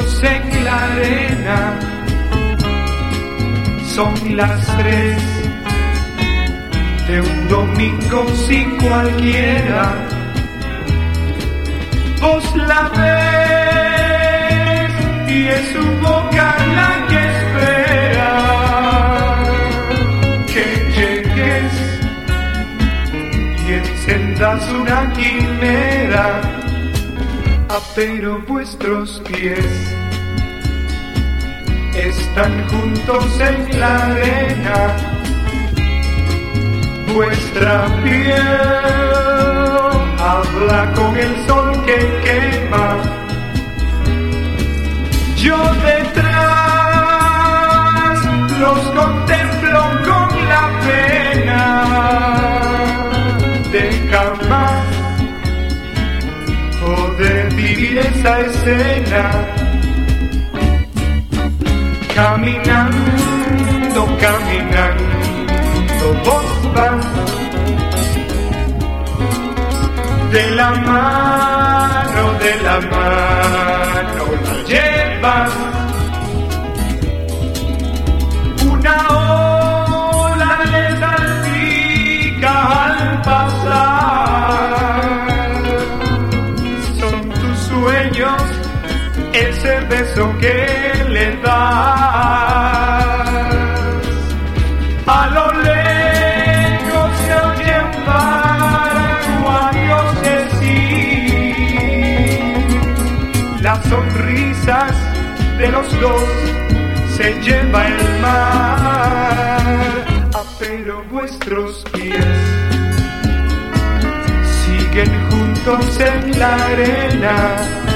juntos en la arena. Son las 3 de un domingo sin cualquiera. Vos la ves y es su boca la que espera que llegues y encendas una quimera. Pero vuestros pies están juntos en la arena. Vuestra piel habla con el sol que quema. Yo detrás los contemplo con la pena de jamás poder vivir esa escena. Caminando, caminando, vos vas de la mano la llevas. Una ola le salpica al pasar. Son tus sueños, ese beso que le das. A lo lejos se oyen paraguayos decir. Las sonrisas de los dos se lleva el mar. Pero vuestros pies siguen juntos en la arena.